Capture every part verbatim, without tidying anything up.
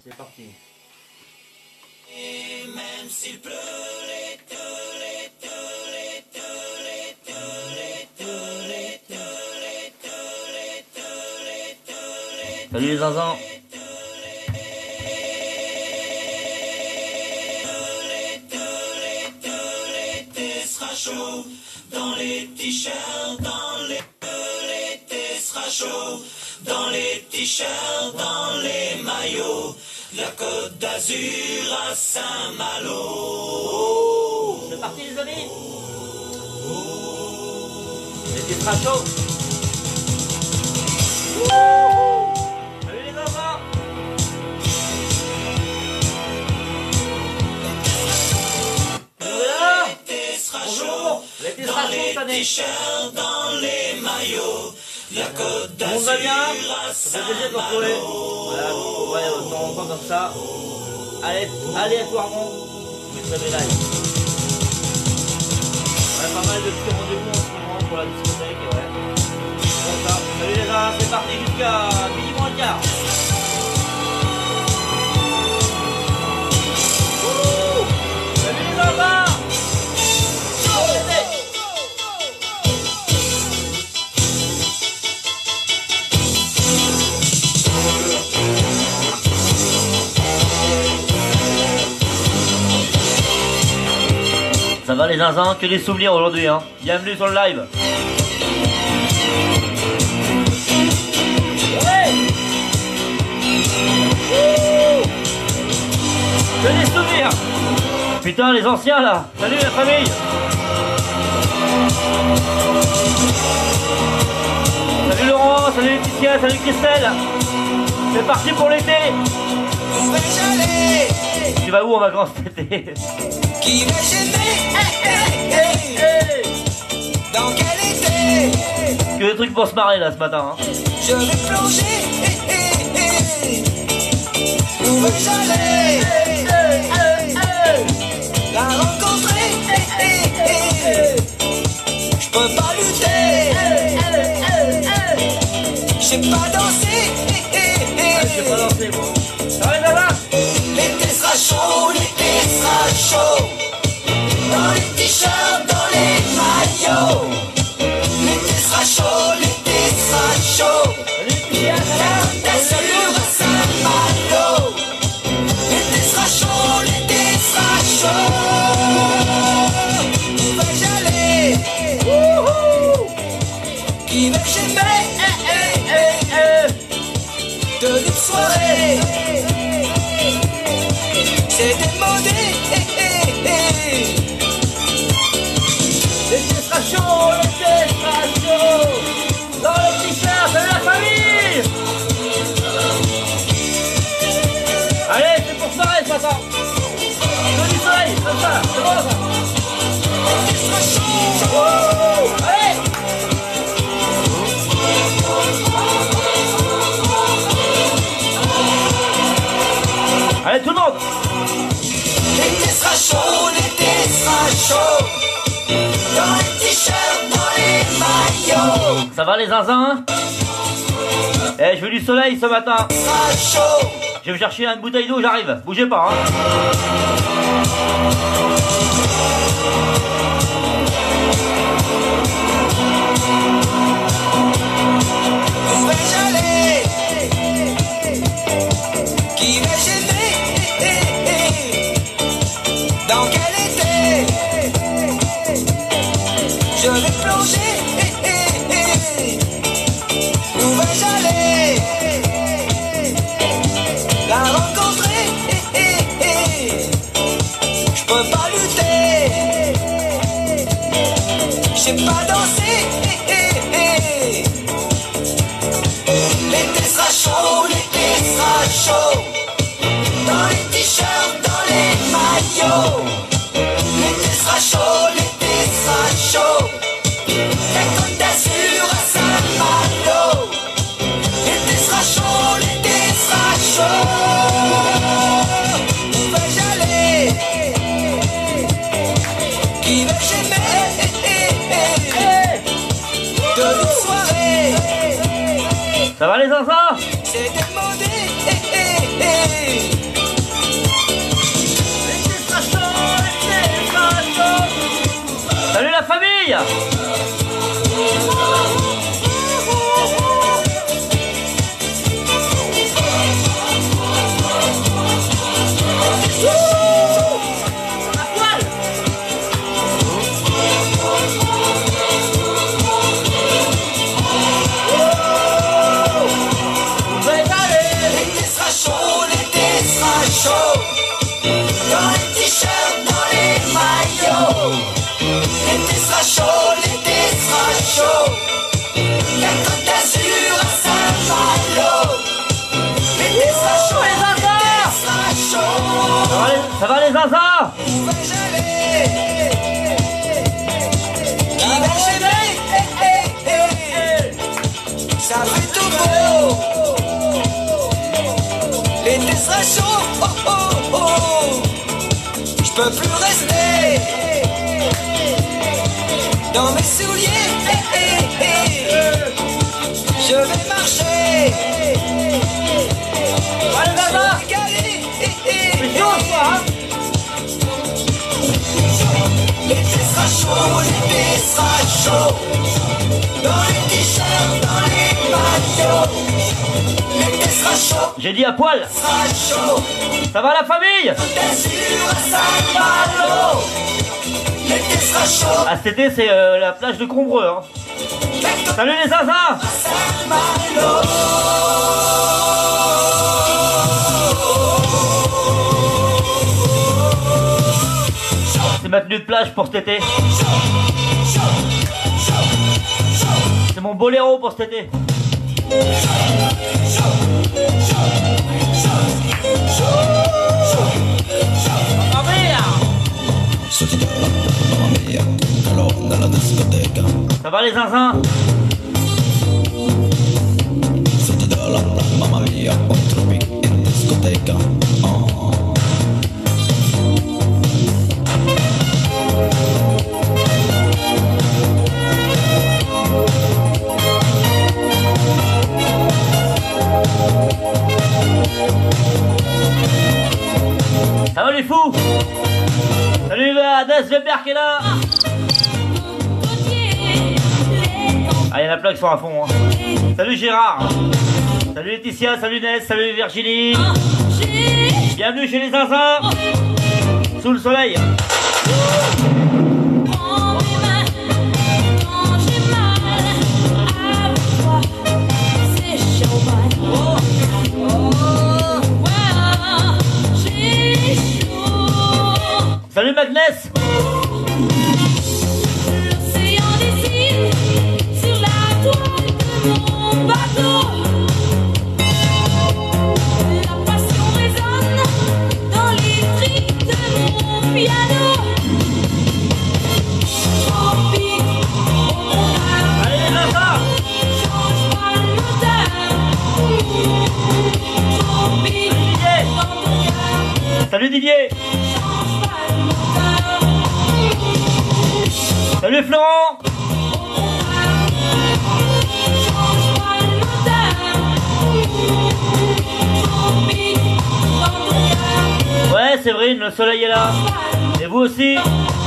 c'est parti. Et même s'il pleut, les te, les te, les te, les te, les te, les te, les te, les te, les te, Salut les zinzins. l'été sera chaud, dans les t-shirts, dans les l'été sera chaud, dans les t-shirts, dans les maillots, la Côte d'Azur à Saint-Malo. C'est parti les amis. L'été sera chaud. Salut les zinzins. L'été sera Bonjour. chaud, L'été sera dans chaud cette les année. t-shirts, dans les maillots, la Côte Tout le monde va d'Azur bien? à Ça fait plaisir de vous retrouver. Voilà, ouais, de temps en temps comme ça. Allez, aléatoirement, je mettrai mes lives. Ouais, pas mal de petits rendez-vous en ce moment pour la discothèque, ouais. Bon ça, salut les gars, c'est parti jusqu'à midi moins le quart. Wouhou. Salut les enfants. Chaud l'été. Ça va les zinzins, que des souvenirs aujourd'hui hein. Bienvenue sur le live. Ouais. Wouh. Que des souvenirs. Putain les anciens là. Salut la famille. Salut Laurent, salut Laetitia, salut Christelle. C'est parti pour l'été. Où vais-je aller? Tu vas où en vacances cet été? Qui vais-je aimer? Eh, eh, eh. Dans quel été? Que des trucs pour se marrer là ce matin hein. Je vais plonger. Eh, eh, eh. Où vais-je aller? Eh, eh, eh. La rencontrer. Eh, eh, eh. Je peux pas lutter. Eh, eh, eh. Je sais pas danser. Eh, eh, Ah, je sais pas eh. danser moi. Ça va là-bas? L'été sera chaud, l'été sera chaud. Dans les t-shirts, dans les maillots. L'été sera chaud, l'été sera chaud. Salut Laetitia, ça La va? Côte d'Azur à Saint-Malo. L'été sera chaud, l'été sera chaud. Où vais-je aller? Wouhou. Qui vais-je aimer? Eh, eh, Eh, eh. eh. De une soirée. C'est démodé. Eh, eh, eh. L'été sera chaud, l'été sera chaud. Dans les t-shirts, c'est la famille. Allez, c'est pour se marrer ce matin. Que du soleil, comme ça, c'est bon ça. L'été sera chaud. Wouhou. Allez. Allez tout le monde. L'été sera chaud, l'été sera chaud. Dans les t-shirts, dans les maillots. Ça va les zinzins? Eh, je veux du soleil ce matin. Sera chaud. Je vais me chercher une bouteille d'eau, j'arrive. Bougez pas hein. Où vais-je aller? Qui vais-je aimer? Eh, eh, eh. Dans quel été? Je vais plonger. Eh, eh, eh. Où vais-je aller? La rencontrer. Eh, eh, eh. Je peux pas lutter. Je sais pas danser. Eh, eh, eh. L'été sera chaud, l'été sera chaud. Dans les t-shirts, dans les maillots. L'été sera chaud, l'été sera chaud. La Côte d'Azur à Saint-Malo. L'été sera chaud, l'été sera chaud. Où vais-je aller? Qui vais-je aimer? Eh, eh, eh. De une soirée. Ça va les zinzins? C'est démodé. Eh, eh, eh. Ça va les zinzins? Où vais-je aller? Qui vais-je aimer? Eh, eh, eh. Ça fait tout beau. L'été sera chaud. Oh, oh, oh. Je peux plus rester dans mes souliers. Eh, eh, eh. Je vais marcher. Allez zinzin! C'est chaud quoi hein? L'été sera chaud, l'été sera chaud. Dans les t-shirts, dans les maillots. L'été sera chaud, J'ai dit à poil. sera chaud. Ça va la famille? T'es sûr à Saint-Malo. L'été sera chaud, Ah cet été c'est euh, la plage de Combreux hein. Salut les zinzins! Saint-Malo. C'est ma tenue de plage pour cet été. C'est mon boléro pour cet été. Ça va les zinzins? Ça va les fous? Salut Hades Weber qui est là. Ah il y en a plein qui sont à fond hein. Salut Gérard. Salut Laetitia, salut Ness, salut Virginie. Bienvenue chez les zinzins. Sous le soleil. Salut Magnès. L'océan dessine sur la toile de mon bateau. La passion résonne dans les tripes de mon piano. Tropique, au moteur, Allez les zinzins. change pas le moteur. Tropique, dans ton cœur, Salut Didier. change pas le moteur. Salut Florent. Change pas le moteur. Tropique, dans ton cœur. Ouais Séverine, le soleil est là. Et vous aussi.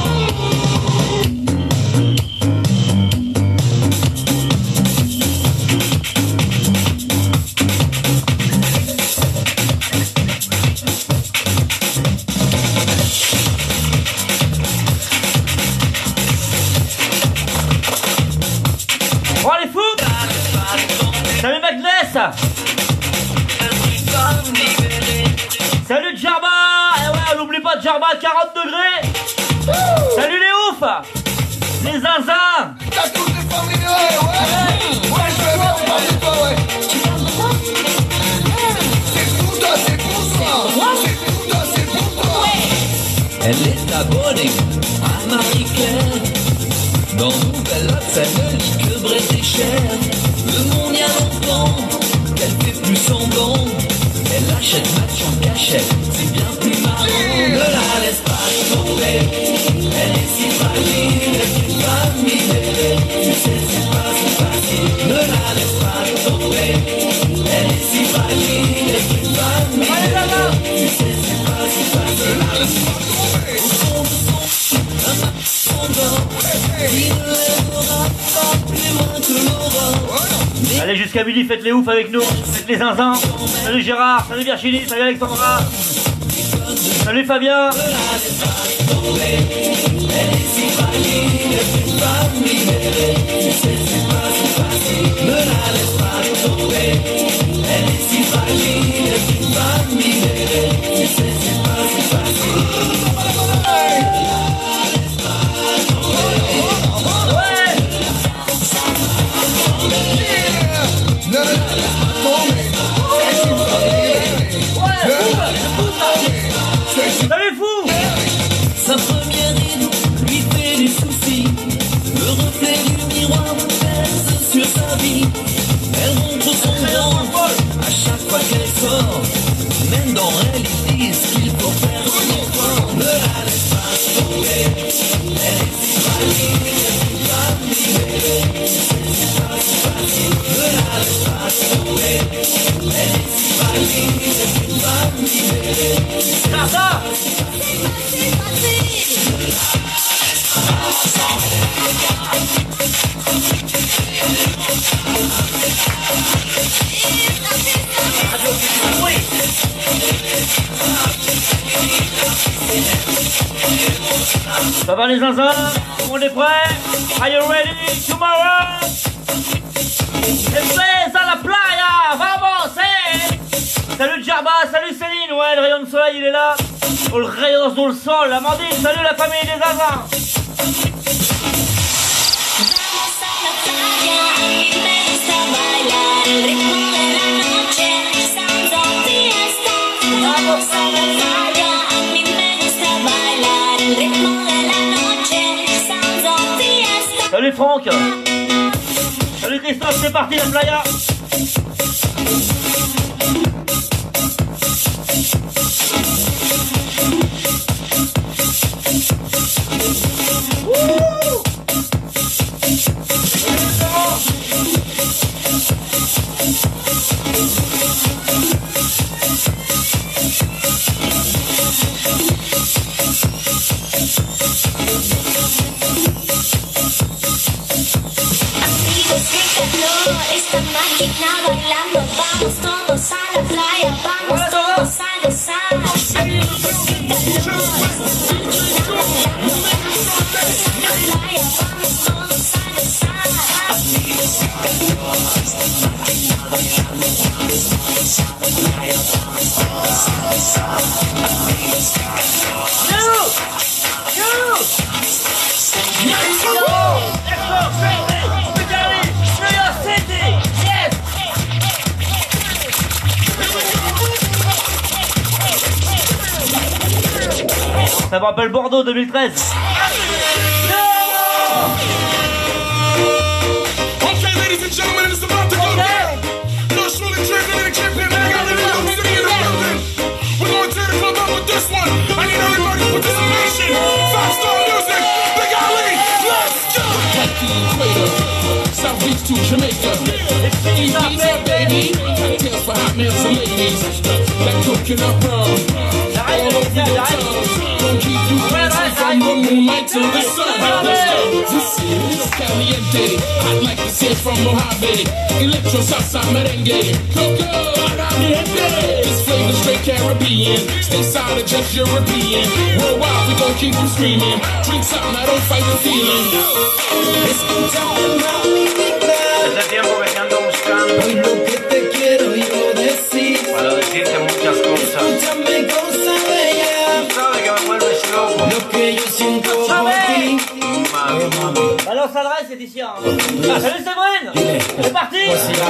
Bon les fous. Salut Magnès. Salut Djarba. Eh ouais, on n'oublie pas Djarba, quarante degrés. Salut les oufs. Les zinzins. T'as toutes les familles, ouais, ouais. Ouais, je vais bien parler de toi, ouais. C'est pour toi, c'est pour toi. C'est pour toi, c'est pour toi. Elle est abonnée à Marie-Claire. Dans Nouvelle-Scène, que Brest est cher. Le monde y a longtemps, elle fait plus semblant. Elle achète match en cachette, c'est bien plus marrant. Ne la laisse pas tomber, elle est si fragile, elle est une femme libérée. Tu sais, c'est pas si facile. Ne la laisse pas tomber, elle est si fragile, elle est une femme libérée. Tu sais, c'est pas si facile. Ne la laisse pas tomber. Au fond de son, un match s'endort. Il ne l'aimera pas plus loin que l'aurore. Allez jusqu'à midi, faites les oufs avec nous. Faites les zinzins. Salut Gérard, salut Virginie, salut Alexandra. Salut Fabien. Ne la laisse pas tomber. C'est une famille. Ne la laisse pas tomber. C'est une Salut fou. fort, même dans elle ils disent qu'il faut faire un effort. Ne la laisse pas tomber, elle est si fragile, c'est pas libérée. C'est pas si facile, ne la laisse pas tomber, elle est si fragile, c'est pas libérée. Ça, ça. Ça va les zinzins? On est prêts? Are you ready? Tomorrow? Estés à la playa! Vamos, eh! Salut Djerba, salut Céline, ouais le rayon de soleil il est là. Oh le rayon sur le sol, Amandine, salut la famille des zinzins! Salut Franck. Salut Christophe, c'est parti la playa. Esta máquina bailando, vamos todos a la playa, vamos todos a gozar. Ça me rappelle Bordeaux deux mille treize. Okay, ladies and gentlemen, it's about to go down. Just really tripping in the campaign. I got a little city in the building. We're going to tear the club up with this one. I need everybody's participation. Five star music. Big Ali, let's go. At the equator, South Beach to Jamaica. Ibiza, baby. Cocktails for hot males and ladies. That coconut rum. All over your tongue. Don't keep you dancing from the moonlight to the sun. This is caliente, hot like the sand from Mojave. Electro salsa merengue, coco, this flavor straight Caribbean. Stay solid, just European. Worldwide, we gon' keep you screaming. Drink something, I don't fight the feeling. Hace tiempo que te ando buscando Hoy lo que te quiero yo decir, para decirte muchas cosas. escúchame cosa bella, Sabes que me vuelves loco, lo que yo siento por ti. mami. Balance l'adresse, c'est ici. Hein. Ah, salut Séverine. C'est parti.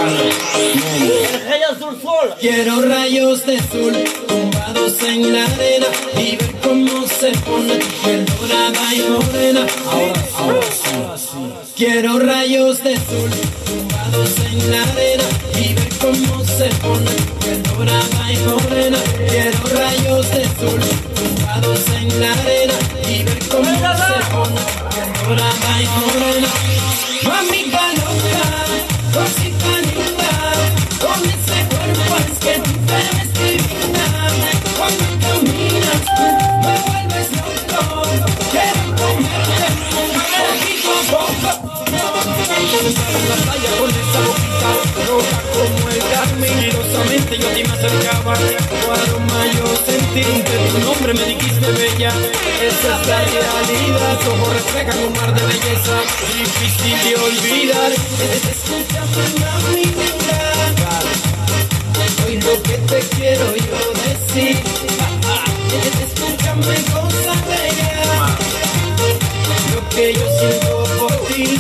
El rayon sur le sol. Quiero rayos de sol tumbados en la arena y ver cómo se pone tu piel dorada y morena. Ahora, ahora sí. Quiero rayos de sol tumbados en la arena y ver cómo se pone tu piel dorada y morena. Quiero rayos de sol tumbados en la arena y ver cómo se pone tu piel dorada y morena. Mamita loca, cosita linda, con ese cuerpo es que tú te ves divina. Cuando caminas me vuelves loco, quiero comerte poquito a poco. En la playa con esa boquita roja como el carmín, mirosamente yo a ti me acercaba, tu aroma yo sentí, que tu nombre me dijiste bella. Esa es la realidad, tus ojos reflejan un mar de belleza, difícil de olvidar. Escúchame mami linda, hoy lo que te quiero yo decir. Escúchame cosa bella, lo que yo siento por ti.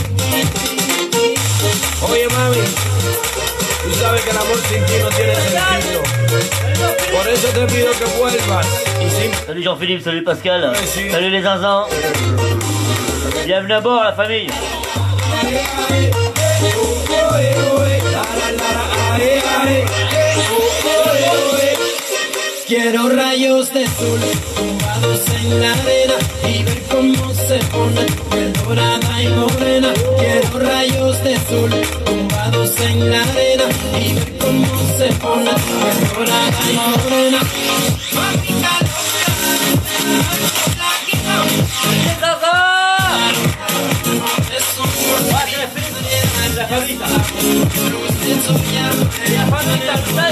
Oye mami, tú sabes que el amor sin ti no tiene sentido. Por eso te pido que vuelvas. Y sin... Salut Jean-Philippe, salut Pascal. Salut les zinzins. Bienvenue à bord la famille. Quiero rayos de sol tumbados en la arena y ver cómo se pone piel dorada y morena. Quiero rayos de sol tumbados en la arena y ver cómo se pone piel dorada y morena. La favorita. La favorita.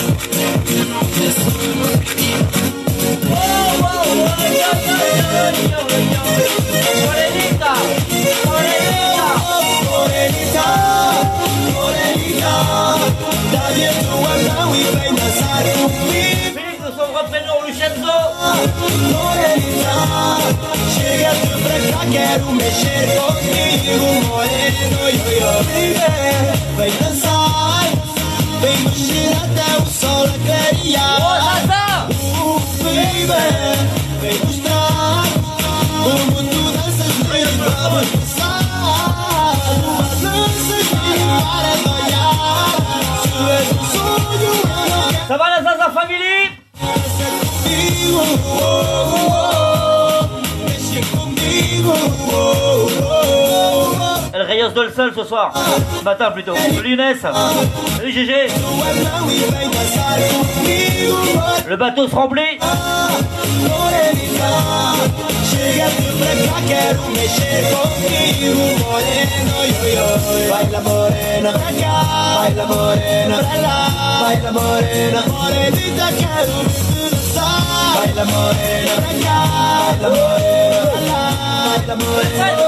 Morenita, morenita, Morenita, morenita, nadie tu habla y ven a danzar conmigo. Félix de son vrai prénom, Lucenzo. Morenita, chega tu pra cá, quero mexer contigo. Moreno, yo, yo, baby, vem dançar, vem mexer até o sol clarear. Oh, Zaza! Uh, baby, vem mostrar como tu danças bem, vamos dançar. Umas danças para olhar. Tu és um sonho, eu não quero Ça va la Zaza Family? ser comigo. Oh, oh, oh, mexe comigo. Oh, oh, oh. El Reyes del Sol ce soir. Ce matin plutôt. Salut Inès. Salut G G. Tu habla e vem dançar comigo. Le bateau se remplit. Morenita, chega tu pra cá, quero mexer contigo. Moreno, yo, yo, baila morena pra cá, baila morena pra lá, baila morena, morenita, quero ver tu dançar. Baila morena pra cá, baila morena pra lá, baila morena.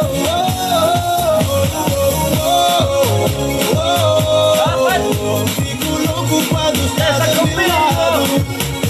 Fico louco quando estás ao meu lado.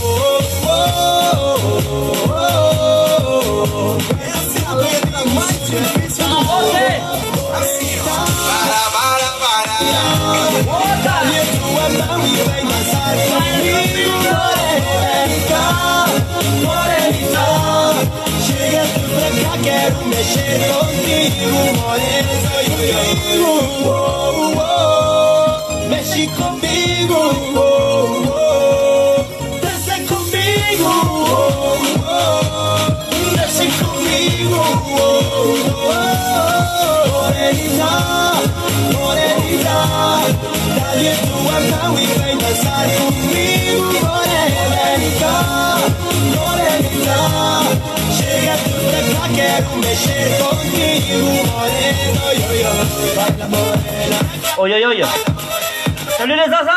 Essa letra mais difícil do mundo. Assim, ó. Para, para, para. Dá-lhe tua mão e vem dançar comigo. Morenita, morenita, chega tu pra cá, quero mexer contigo. Morena, eu, oh, oh, oh. Mexe comigo. Oh, oh. Dança comigo. Oh, oh. Mexe comigo. Oh, oh. Morenita, morenita, dá-lhe tua mão e vem dançar comigo. Morenita, morenita, chega tu pra cá, quero mexer contigo. Moreno, yo, yo, baila morena. Oi, oi, oi. Salut les Zaza.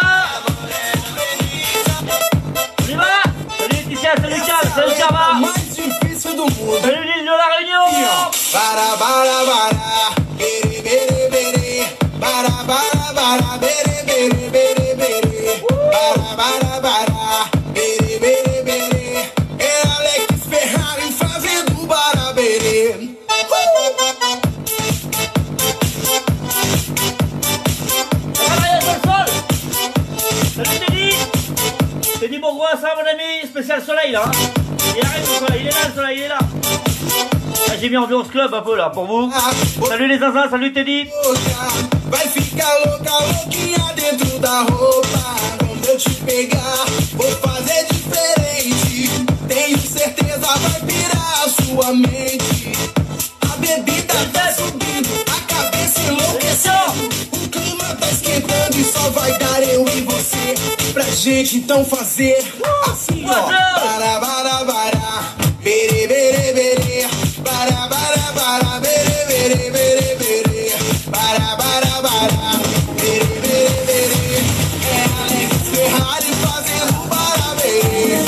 On y va. Salut Laetitia, salut Cal, salut Karma. Mais difícil do mundo. Salut l'île de la Réunion. Para, para, para, bere, bere, bere, para, para, para, bere, bere, bere, bere, para, para, para, bere, bere, bere, é Alex Ferrari fazendo barabere. Reyes del Sol. Salut Teddy. Teddy Bourgoin, ça mon ami. Spécial soleil là. Il arrive le soleil, il est là le soleil, il est là. Ah, j'ai mis ambiance club un peu là pour vous. Salut les Zaza, salut Teddy. Vai ficar louca, louquinha dentro da roupa. Quando eu te pegar, vou fazer diferente. Tenho certeza vai pirar a sua mente. A bebida tá subindo, a cabeça enlouquecendo. O clima tá esquentando e só vai dar eu e você. Pra gente então fazer assim, ó. Para, para, para, bere, bere, bere. Para, para, para, bere, bere, bere, bere. Para, para, para, bere, bere, bere. É Alex Ferrari fazendo barabere.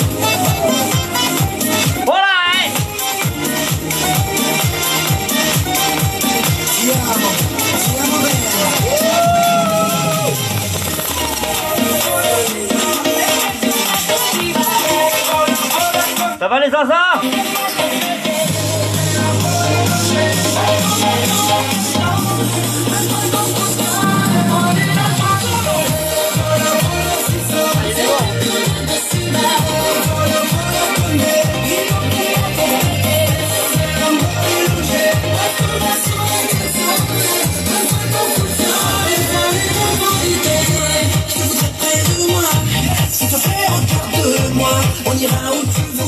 Olá, hein. Te amo, te amo, bela. Ça va les Zaza? On y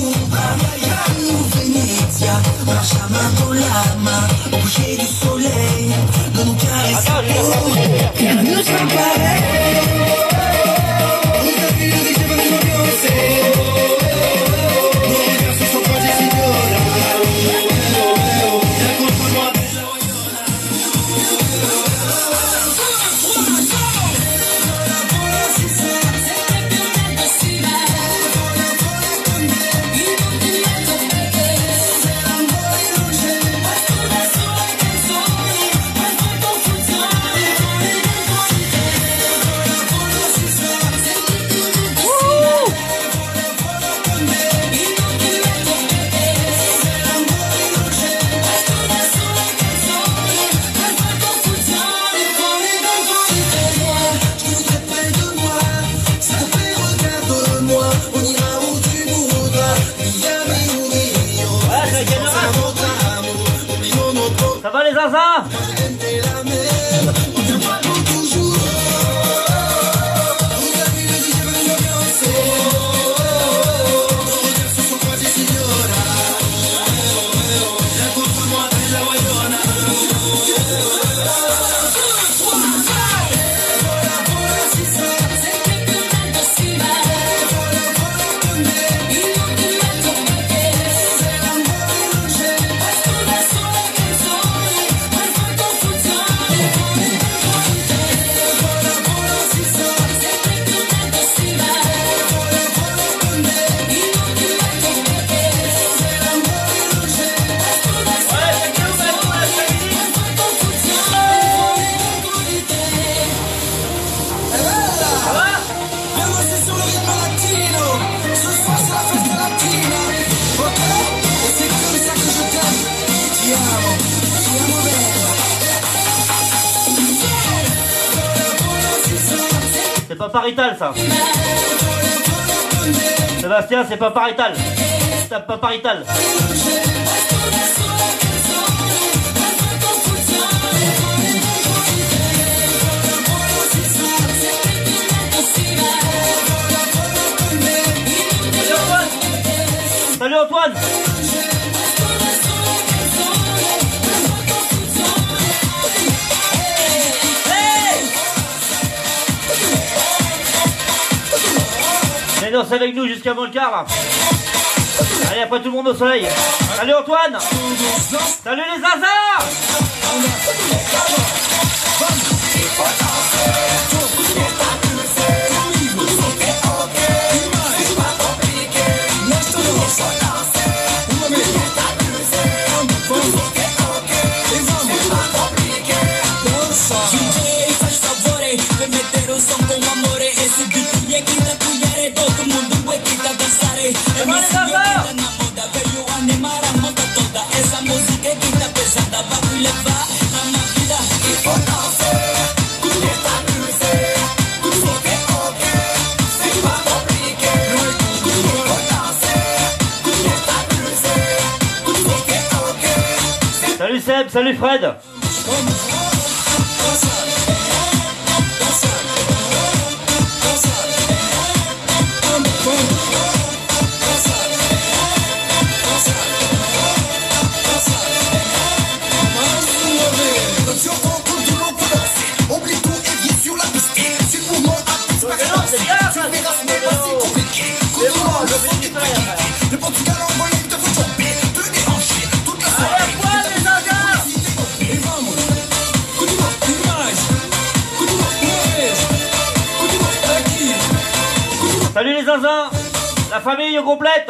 Ça va les zinzins? C'est pas parital ça. Sébastien, c'est pas parital. Tape pas parital. Salut Antoine. Mais danse avec nous jusqu'à Montcar là. Allez, après tout le monde au soleil. Salut Antoine. Salut les hasards. Salut Seb, salut Fred. Le Portugal envoie une te faut tomber, te déranger toute la soirée. Salut les zinzins. La famille complète.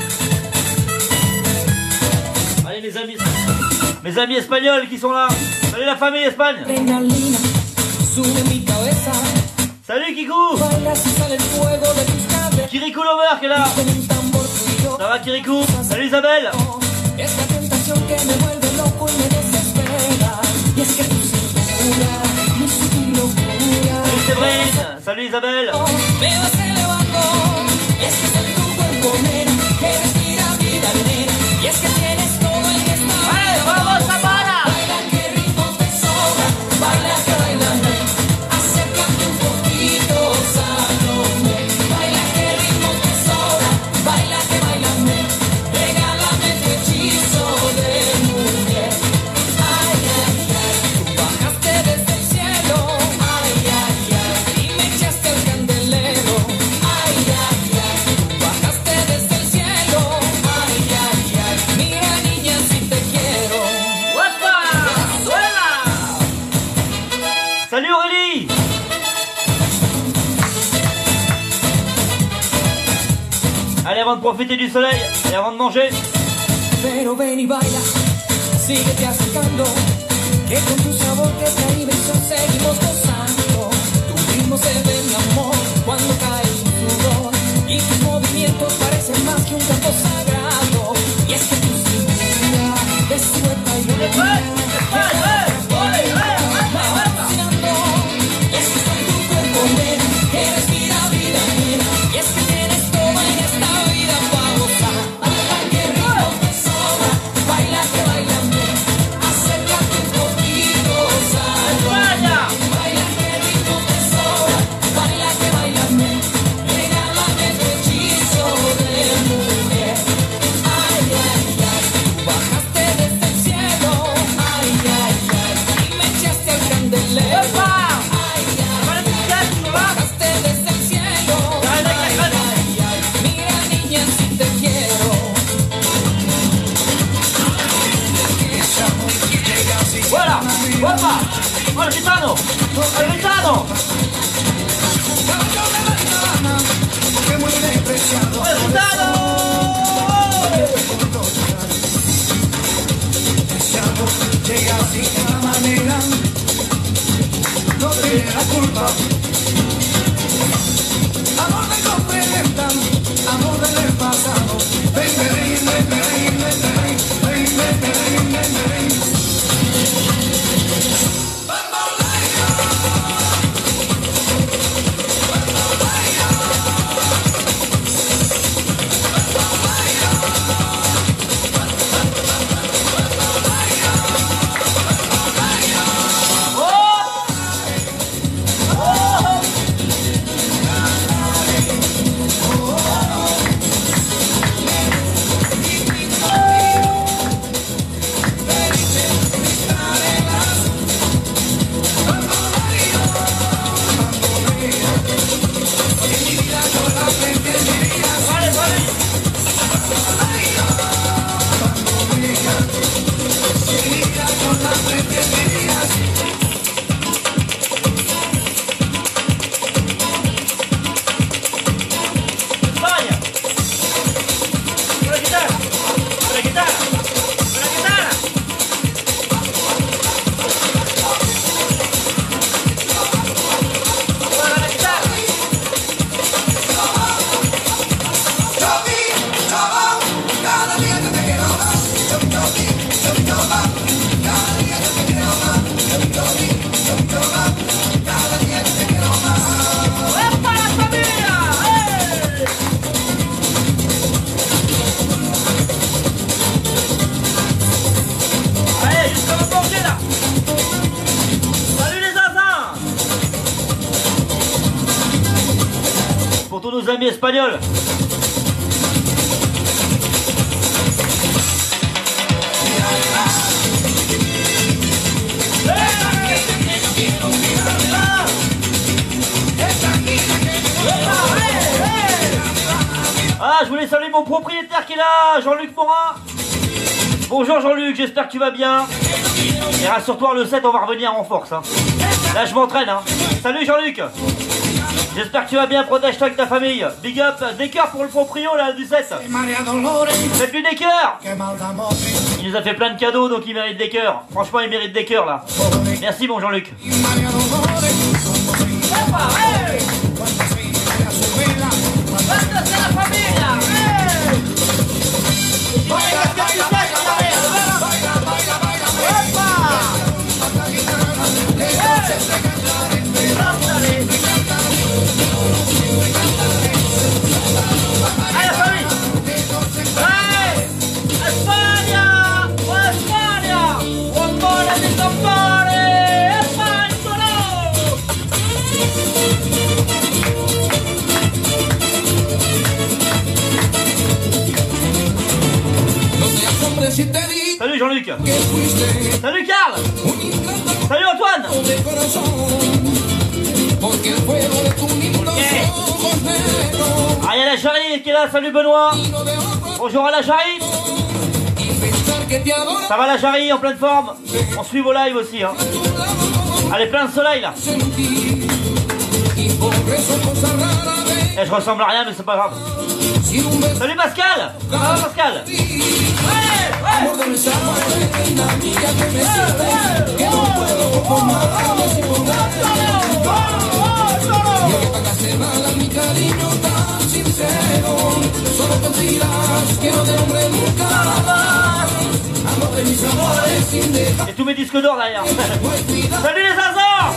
Mes amis espagnols qui sont là. Salut Salut la famille Espagne. Adrenalina sube mi cabeza. Salut Kikou. Baila si sale el fuego de tus caderas. Kirikou Lover qui est là. Con un tambor tuyo. Ça va Kirikou? Salut Isabelle. Es la tentación que me vuelve loco y me desespera. Y es que tu cintura, mi sutil locura. Salut Séverine. Salut Isabelle. Me vas elevando. Es que soy tu cuerpo, nena. Que respira vida, nena. Y es que tienes todo en esta vida. ¡Vamos, Zamora! Baila que ritmo te sobra. Baila que bailame. Acércate un poquito, Salomé. Baila que ritmo te sobra. Baila que bailame. Regálame tu hechizo de mujer. Ay, ay, ay. Tú bajaste desde el cielo. Ay, ay, ay. Y me echaste el candelero. Ay, ay, ay. Tú bajaste desde el cielo. Ay, ay, ay. Mira, niña, si te quiero. ¡Guapa! ¡Buena! Salut Aurélie. Allez, avant de profiter du soleil et avant de manger, Pero ven y baila, síguete acercando, que con tu sabor que es Caribe seguimos gozando. Tu ritmo se ve, mi amor, cuando cae un sudor, y tus movimientos parecen más que un campo sagrado. Y es que tu cintura es suelta y olvidada. Me va fascinando, y es que soy tu cuerpo, nena, que respira vida, nena. Y es que tienes todo en esta vida para gozar. Baila que ritmo te sobra, baila que bailame. Acércate un poquito, Salomé. Baila que ritmo te sobra, baila que bailame. Regálame tu hechizo de mujer. Ay, ay, ay, tú bajaste desde el cielo. Ay, ay, ay, y me echaste el candelero. Ay, ay, ay, tú bajaste desde el cielo. Ay, ay, ay, mira, niña, si te quiero. voilà, guapa, al gitano, al gitano, al gitano. Llega así de la manera, no tiene la culpa. Amor de complementa, amor del pasado. Ven, ven, ven, ven, ven, ven, ven, ven, ven, ven, ven, ven. España. Con la guitarra, con la guitarra, con la guitarra. Con la guitarra. Yo vi, yo va, cada día que te quiero más. Yo vi, yo vi, yo vi, yo va, cada día que te quiero más. Yo vi, yo vi, yo vi, yo va, cada día que te quiero más. ¡Es para la familia! ¡Eh! Allez, jusqu'à la portée là. Salut les zinzins. Pour tous nos amis espagnols. Ah, je voulais saluer mon propriétaire qui est là, Jean-Luc Morin. Bonjour Jean-Luc, j'espère que tu vas bien. Et rassure-toi, le sept, on va revenir en force. Hein. Là, je m'entraîne. Hein. Salut Jean-Luc. J'espère que tu vas bien, protège-toi avec ta famille. Big up, des cœurs pour le proprio là du sept. Faites-lui des cœurs. Il nous a fait plein de cadeaux, donc il mérite des cœurs. Franchement, il mérite des cœurs là. Merci, bon Jean-Luc. Salut Jean-Luc. Salut Karl. Salut Antoine. Ah, il y a la Jarry qui est là, salut Benoît. Bonjour à la Jarry. Ça va la Jarry, en pleine forme. On suit vos lives aussi hein. Allez, plein de soleil là. Et je ressemble à rien mais c'est pas grave. Salut Pascal. Ça va Pascal? Et tous mes disques d'or derrière. Salut les Azors.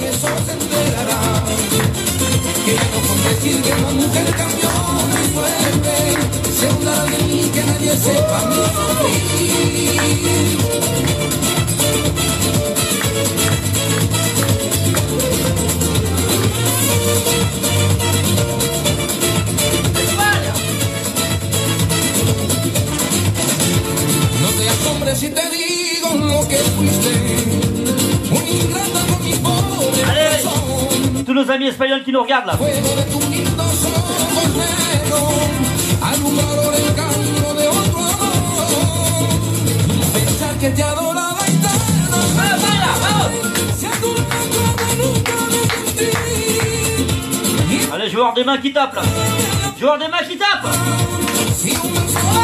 No seas hombre si te digo lo que fuiste, un ingrato con mi pobre corazón. Tous nos amis espagnols qui nous regardent là. Fuego de tus lindos ojos negros, alumbrado el camino de otro amor. Pensar que te adoraba y tanto. Si a tu lado nunca me sentí. Allez, joueur des mains qui tape là. Joueur des mains qui tape. Si un mensaje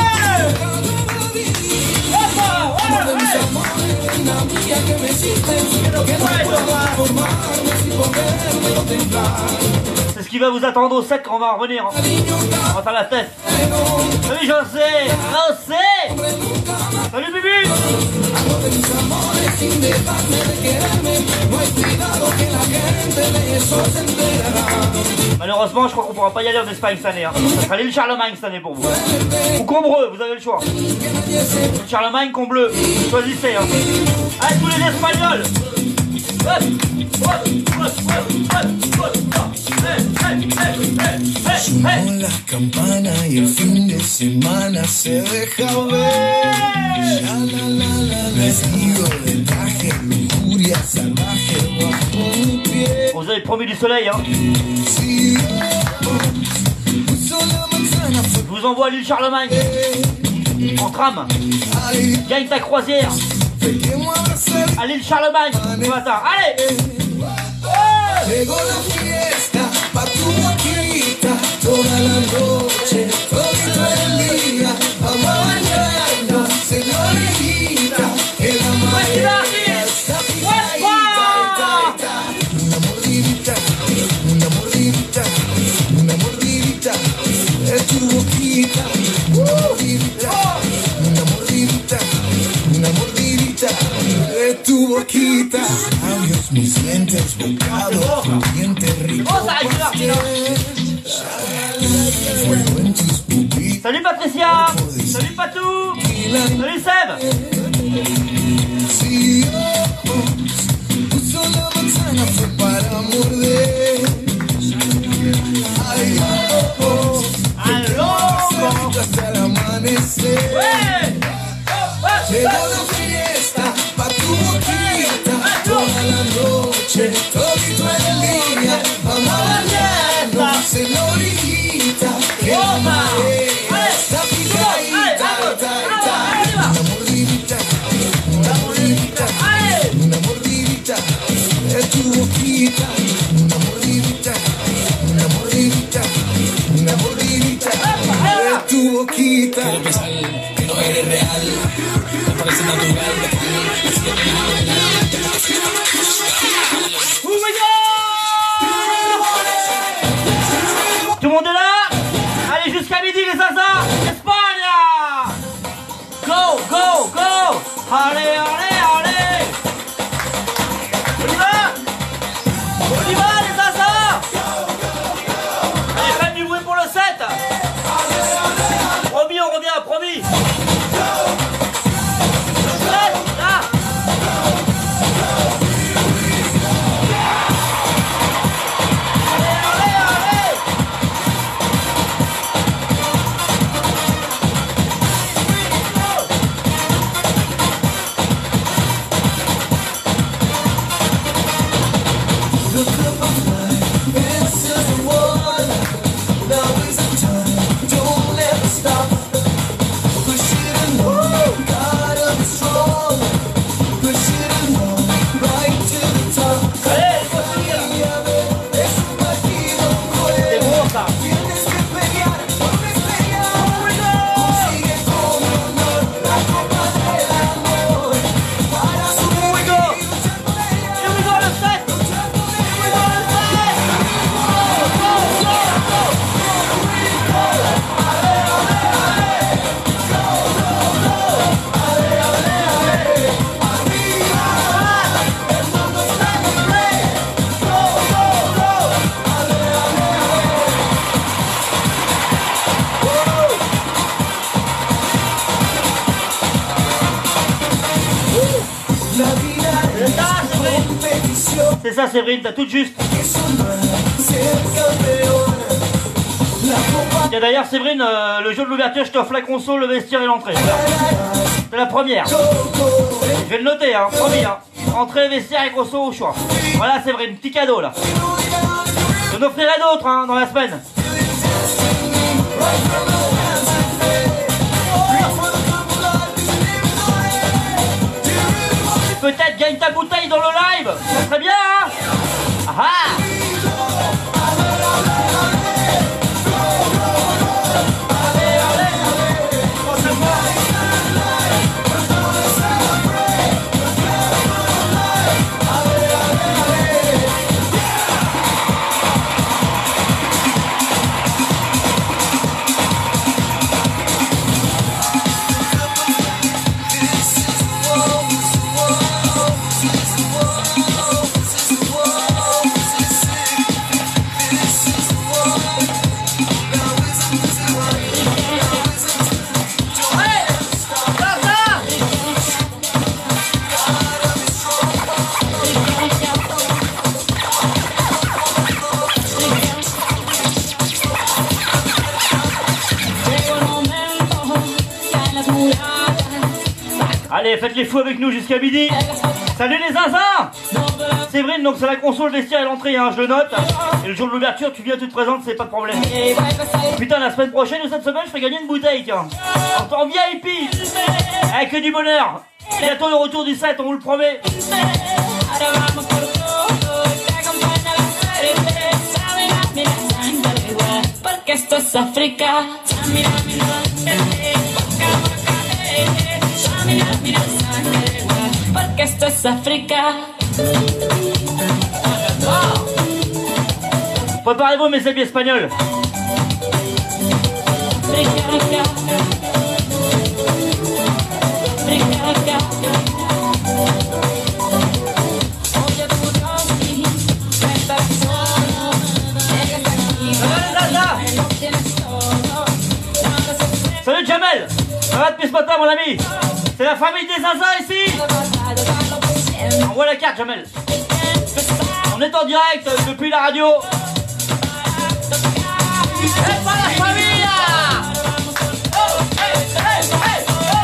de mis amores, reina mía que me hiciste, que no puedo formarme sin poderme contemplar. C'est ce qui va vous attendre au sec quand on va en revenir. Hein. On va faire la tête. Salut José. José. Salut Bibi. Malheureusement, je crois qu'on pourra pas y aller en Espagne cette année. Hein. Ça sera l'île Charlemagne cette année pour vous. Ou Combreux, vous avez le choix. L'île Charlemagne, Combleu. Choisissez. Hein. Allez, tous les Espagnols. Sonó la campana y el fin de semana se deja ver. La, la, la, la, vestido de traje, lujuria salvaje bajo mi pie. Vous avez promis du soleil, hein. Si puso la manzana fue Je vous envoie à l'île Charlemagne. En tram. ahí, Gagne ta croisière. te quemo abrazar. À l'île Charlemagne ce matin. Allez. Llegó la fiesta pa' tu boquita, toda la noche, todo el día, vamos a bañarnos, señorita, que la marea está picadita. Una mordidita, una mordidita, una mordidita de tu boquita, una mordidita, una mordidita, una mordidita de tu boquita. Labios, mis dientes, bocado, crujiente, rico pastel. Fuego en tus pupilas. Salut Patricia. Salut Patou. Salut Seb. Si ojos puso la manzana fue para morder. Ay, ojos, Ay, loco. hasta el amanecer. Llegó la fiesta pa' tu boquita, toda la noche, todito el día, vamos a bañarnos, señorita, que la marea está picadita, una mordidita, una mordidita, una mordidita de tu boquita, una mordidita, una mordidita, una mordidita de tu boquita. Quiero pensar que no eres real. C'est ça, Séverine, t'as tout juste. Et d'ailleurs, Séverine, euh, le jour de l'ouverture, je t'offre la console, le vestiaire et l'entrée. C'est la première. Je vais le noter, hein, promis. Hein. Entrée, vestiaire et console au choix. Voilà, Séverine, petit cadeau là. Je n'en offrirai d'autres hein, dans la semaine. Peut-être gagne ta bouteille dans le live. Ça serait bien, hein. Ah ah. Allez, faites les fous avec nous jusqu'à midi. Salut les zinzins. Séverine, donc c'est la console, vestiaire et l'entrée, hein, je le note. Et le jour de l'ouverture, tu viens, tu te présentes, c'est pas de problème. Putain, la semaine prochaine ou cette semaine, je ferai gagner une bouteille, tiens. En V I P. Avec que du bonheur. Bientôt le retour du set, on vous le promet. Porque esto es África. Mira, mira, mira, porque esto es África. Préparez-vous mes amis espagnols. Salut Jamel. Ça va depuis ce matin mon ami. C'est la famille des zinzins ici. Envoie la carte Jamel. On est en direct depuis la radio. C'est pas la famille là. Oh, hey, hey, hey,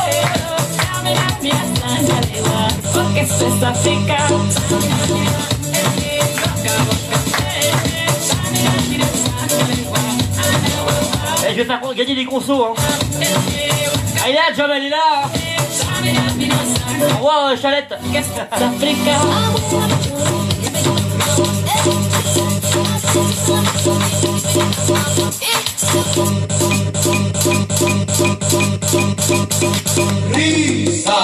oh. Je vais faire gagner des consos hein. Ah, il est là Jamel, il est là hein. Au revoir euh, Chalette. Lisa,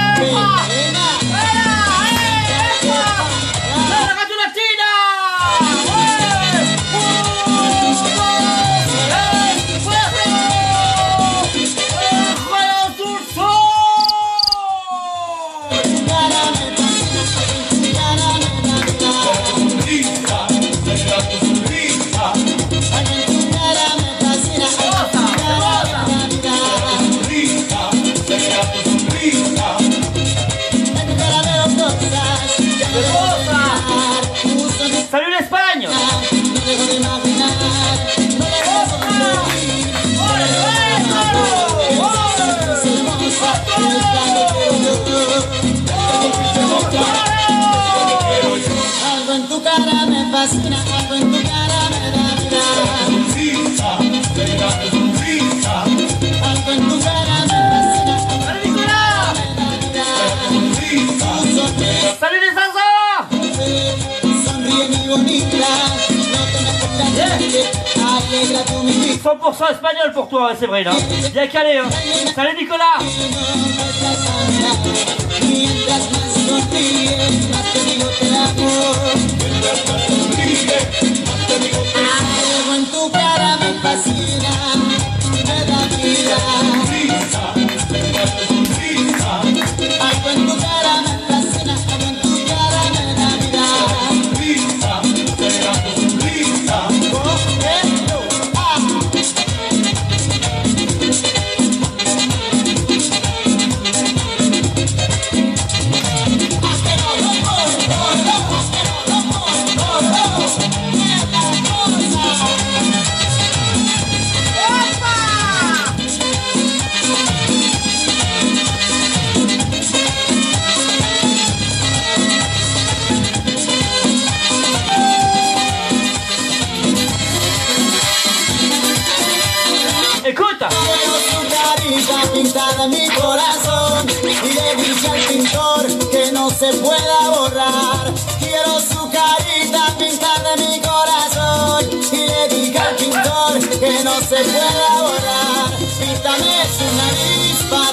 Salut l'Espagne. Algo en tu cara me fascina, algo en tu cara me da vida. Algo en tu cara me fascina, algo en tu cara me da vida. Salut les zinzins. Sonríe mi bonita, no te me pongas triste, alegra tu mi vida. cent pour cent espagnol pour toi, c'est vrai là. Bien calé hein. Salut Nicolas. Mientras más sonríes, más te digo te amo. Algo en tu cara me fascina, me da vida. Algo en tu cara me fascina, algo en tu cara me da vida. Oh,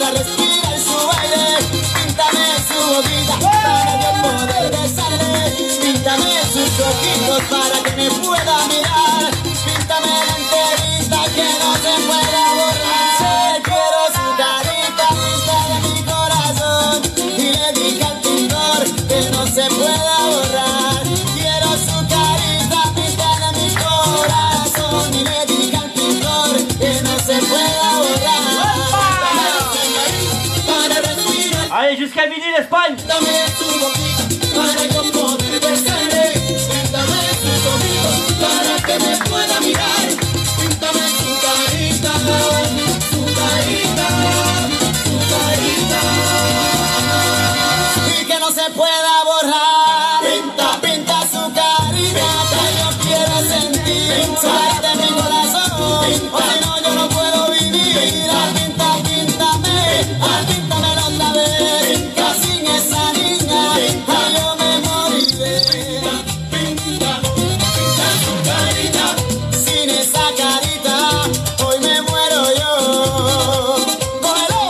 para respirar su aire. Píntame su boquita para yo poder besarle. Píntame sus ojitos para que me pueda mirar. Píntame la enterita que no se pueda borrar. Quiero su carita pinta de mi corazón y le dije al pintor que no se pueda borrar. Quiero su carita pinta de mi corazón y le dije al pintor que no se pueda borrar. Para respirar. Allez, jusqu'à midi l'Espagne. Píntame su boquita para yo poder besarle. Píntame sus ojitos para que me pueda mirar. Píntame su carita, su carita, su carita. Y que no se pueda borrar. Pinta, pinta su carita, que yo quiero sentir. Sale de mi corazón, o si no yo no puedo vivir. Ah, pinta, píntame, ah, píntamelo otra vez. Sin esa niña, ay, yo me moriré. Pinta, pinta su carita. Sin esa carita, hoy me muero yo. ¡Cógelo!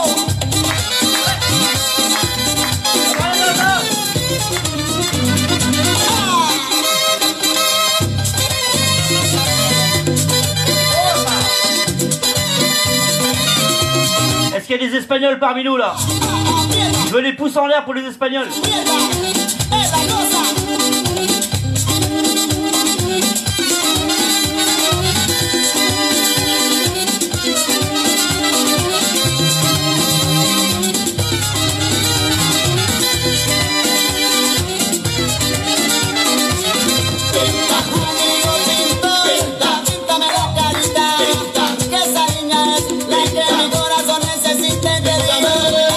Est-ce qu'il y a des Espagnols parmi nous là? Je veux les pouces en l'air pour les Espagnols. ¡Mierda! ¡Es la cosa! Pinta conmigo, pintor. Pinta, píntame la carita. Pinta, que esa niña es la que mi corazón necesita. Que diga,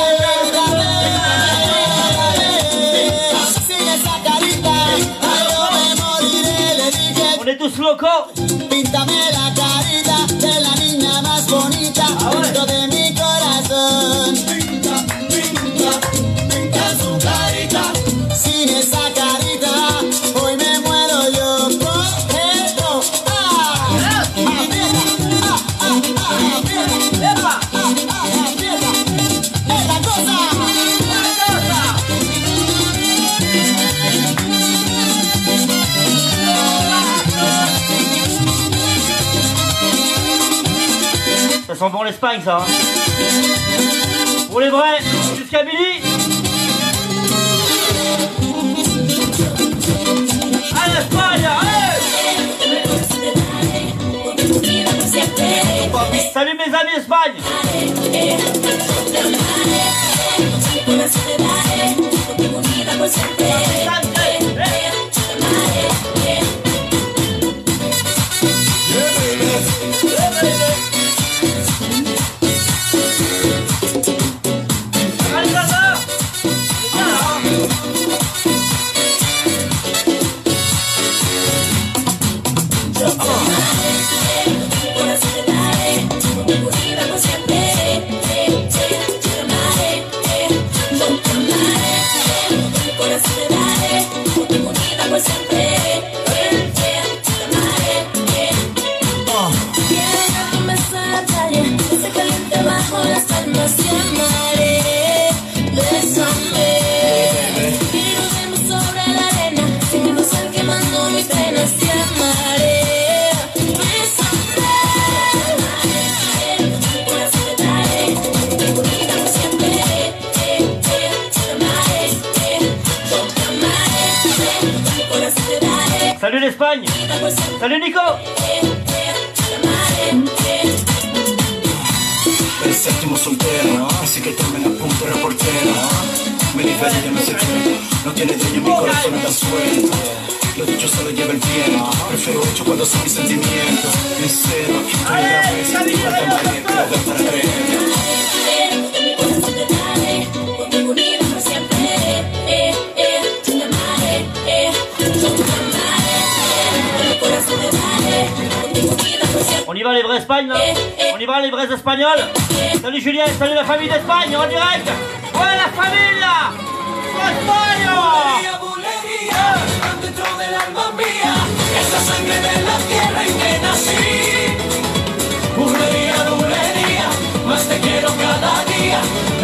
sin esa carita, ay, yo me moriré. Le dije, On est tous locaux. píntame la carita de la niña más bonita dentro de mi corazón. Pinta, pinta, pinta su carita. Sin esa carita, hoy me muero yo. Cógelo. ¡Ah! ¡Aprieta! ¡Ah, ah, ah! ¡Aprieta! ¡Ah, ah, ah! ¡Aprieta! ¡Es la cosa! Ça sent bon l'Espagne ça. Hein. Pour les vrais, jusqu'à midi. Allez l'Espagne, allez. Salut mes amis Espagne. Allez Zaza. C'est bien là. Salut l'Espagne. Salut Nico. El séptimo soltero, así que tomen apunte reportero. Me liberé de mi secreto, no tiene dueño mi corazón anda suelto. Lo dicho se lo lleva el viento, prefiero hecho cuando son mis sentimientos. En cero, aquí estoy otra vez, igual de mal, pero de para creer. On y va les vrais Espagnes là. On y va les vrais Espagnols. Salut Julien, salut la famille d'Espagne en direct. Ouais la famille là. Espagne. Dentro del alma mía, esa sangre de la tierra en que nací. Bulería, bulería, más te quiero cada día.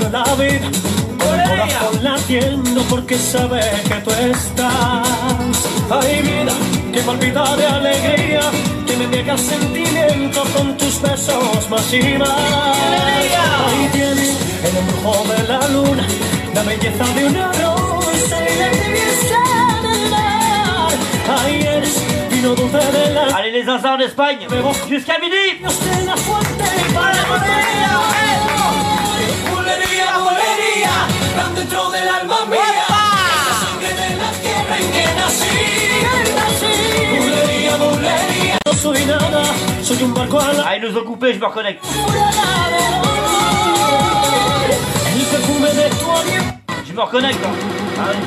de la vida. Con el corazón latiendo porque sabe que tú estás. Ay, vida, que palpita de alegría, que me embriaga sentimiento con tus besos más y más. Ahí tienes el embrujo de la luna, la belleza de una rosa y la tibieza del mar. Ahí eres vino dulce de la... Allez les zinzins en Espagne, jusqu'à midi. de la fuente para bulería, bulería, bulería, van dentro del alma mía. Esa sangre de la tierra en que nací. Bulería, bulería. No soy nada, soy un barco a la... Ah, ils nous ont coupé, je me reconnecte. El perfume de tu aliento. Je me reconnecte. Hein. Ah,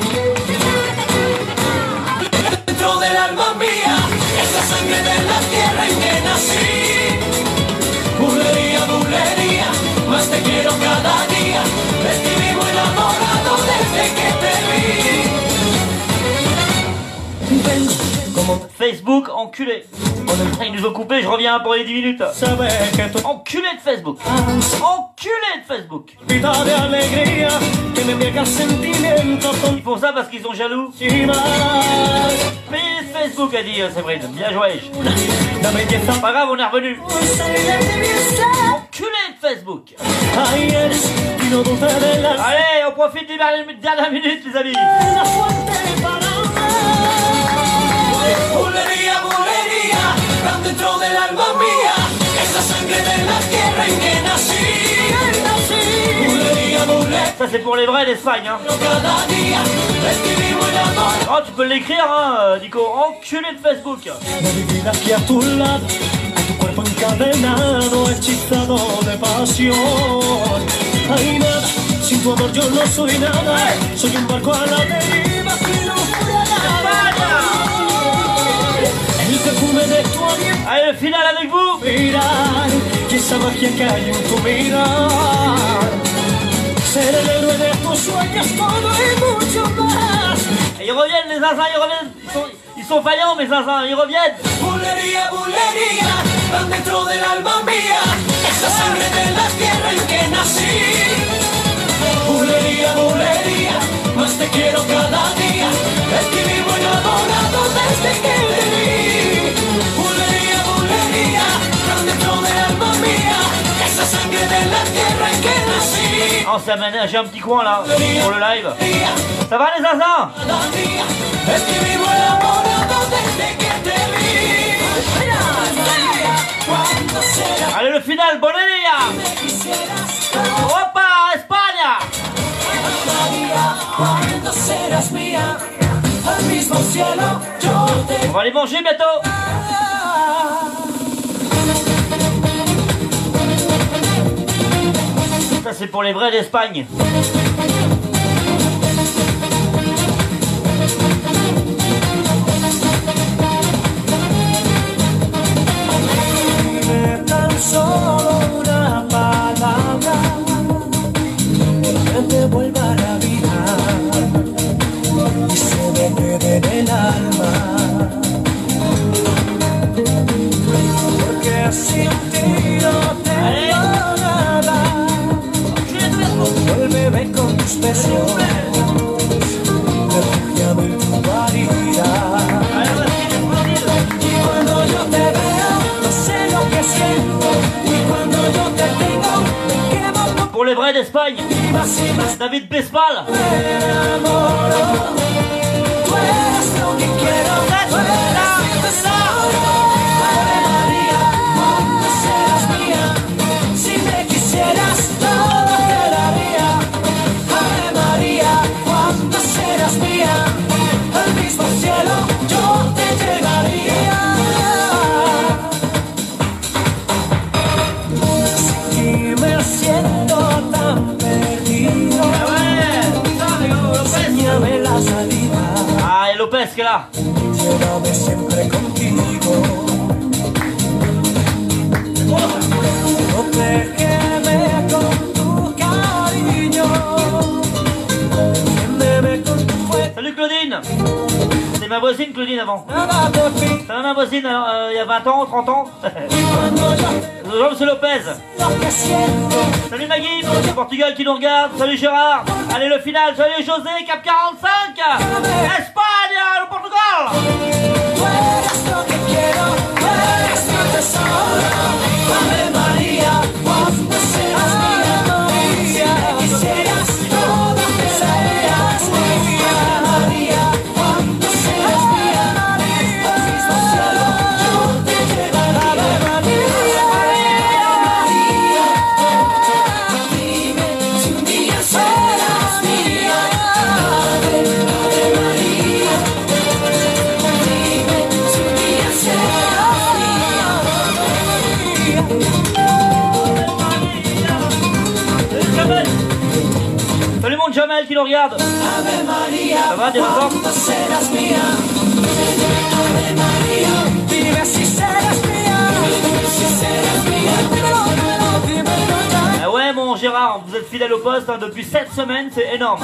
Dentro del alma mía, esa sangre de la tierra en que nací. Bulería, bulería, más te quiero cada día. De ti vivo enamorado desde que te vi. Vengo como Facebook, enculé. Ils nous ont coupé, je reviens pour les dix minutes. Enculé de Facebook. Enculé de Facebook. Ils font ça parce qu'ils sont jaloux. Mais Facebook a dit, Séverine. Bien joué. C'est pas grave, on est revenu. Enculé de Facebook. Allez, on profite des dernières minutes, les amis. Bulería, bulería, van dentro del alma mía. Es la sangre de la tierra en que nací. Bulería, bulería. Ça c'est pour les vrais d'Espagne, hein. Cada día, de ti vivo enamorado. Oh, tu peux l'écrire, hein, Nico. Enculé de Facebook. De vivir aquí a tu lado, a tu cuerpo encadenado, hechizado de pasión. Ay, nada, sin tu amor yo no soy nada. Soy un barco a la deriva que no fuera nada. El perfume de tu aliento. Allez, le final avec vous. Mirar, y esa magia que hay en tu mirar. Ser el héroe de tus sueños, todo y mucho más. Et ils reviennent, les zinzins, ils reviennent. Ils sont, ils sont vaillants, mes zinzins, ils reviennent. Bulería, bulería, van dentro del alma mía. Esa sangre de la tierra en que nací. Bulería, bulería, más te quiero cada día. De ti vivo enamorado desde que te vi. Bulería, bulería, van dentro del alma mía. Esa sangre de la tierra en que nací. Oh, ça ménage un petit coin là, pour le live. Ça va les zinzins? De ti vivo enamorado desde que te vi. Allez, le final, Boleria. Opa, España. Cuando serás mía, al mismo cielo yo te... On va aller manger bientôt. Ça c'est pour les vrais d'Espagne. Dime tan solo una palabra que te vuelva a la vida y se me quede en el alma. Porque sin ti no tengo nada. Vuélveme con tus besos, refúgiame en tu guarida. Y cuando yo te veo, no sé lo que siento. Y cuando yo te tengo, me quemo. Pour les vrais d'Espagne, David Bespal. Me enamoro, tú eres lo que quiero, tú eres mi tesoro. Ave María, cuando serás mía, si me quisieras todo te daría. Ave María, cuando serás mía, al mismo cielo yo te llegaría. Sin ti me siento tan perdido. Enséñame la salida. Ah, et Lopez qui est là. Llévame siempre contigo. Protégeme con tu cariño. Defiéndeme con tu fuerza. Salut Claudine. C'est ma voisine Claudine avant. Nada te pido C'est ma voisine euh, il y a vingt ans, trente ans. cuando yo te Jean-Monsieur Lopez. Salut Maggie, du Portugal qui nous regarde. Salut Gérard. Allez, le final. Salut José, Cap quarante-cinq. Espagne, le Portugal. Jamel qui nous regarde. Ça va, des enfants? Ah ouais, mon Gérard, vous êtes fidèle au poste hein, depuis sept semaines, c'est énorme.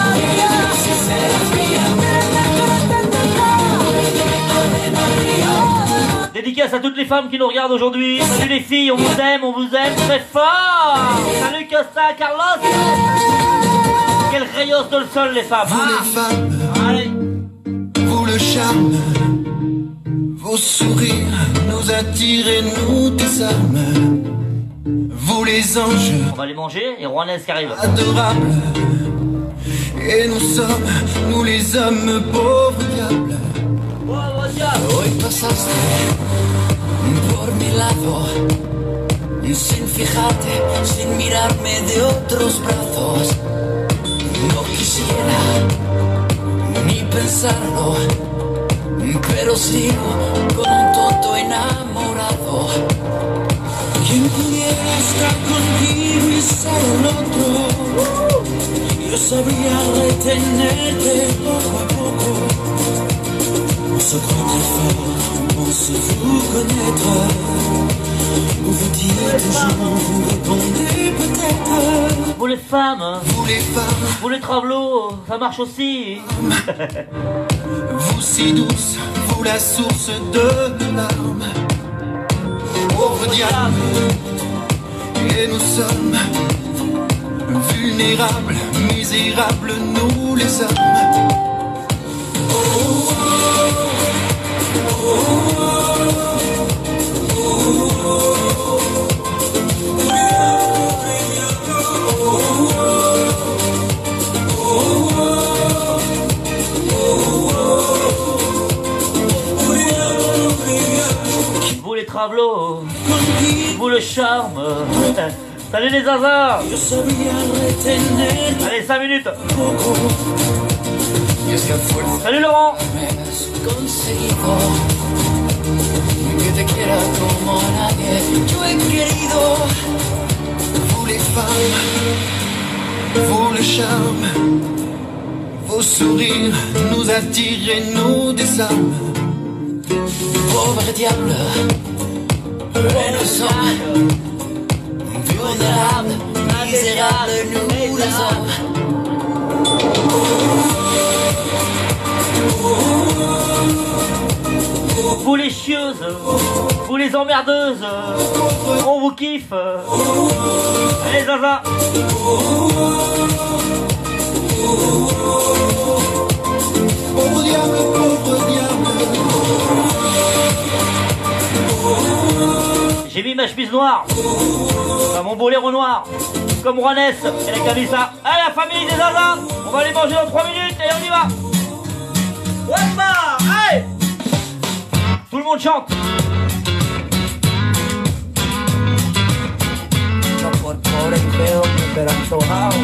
Dédicace à toutes les femmes qui nous regardent aujourd'hui. Salut les filles, on vous aime, on vous aime très fort. Salut Costa, Carlos. Quel rayos dans le sol les femmes. Vous les femmes, allez. Vous le charme, vos sourires nous attirent et nous désarment. Vous les anges, on va les manger et Rouennaise qui arrive. Adorables. Et nous sommes, nous les hommes pauvres diables. Pauvres diables. Hoy pasaste por mi lado sin fijarte, sin mirarme de otros brazos. No quisiera ni pensarlo, pero sigo con un tonto enamorado. Quien pudiera estar contigo y ser el otro, yo sabría retenerte poco a poco. On se connaît fort, on se vous connaître. Vous vous dites toujours, vous répondez peut-être. Vous les femmes, vous les femmes, vous les travelots, ça marche aussi. Vous si douce, vous la source de nos larmes. Pauvre diable, et nous sommes vulnérables, misérables, nous les hommes. Oh, oh, oh, oh, Vous les travelots, vous le charme. Salut les hasards. Allez, cinq minutes. Salut Laurent. Que te quiera como a nadie yo he querido. Vous les femmes, vous le charme, vos sourires nous attirent et nous désarment. Pauvre diable, et nous sommes vulnérables, misérables, nous les hommes. Vous les chieuses, vous les emmerdeuses, on vous kiffe. Allez Zaza. Pauvre diable, pauvre diable. J'ai mis ma chemise noire, enfin, mon boléro noir, comme Rouennaise, elle a calé ça. Allez la famille des Zaza, on va les manger dans trois minutes et on y va. Wemba, allez. Tout le monde chante. No por pobre y feo, pero antojado.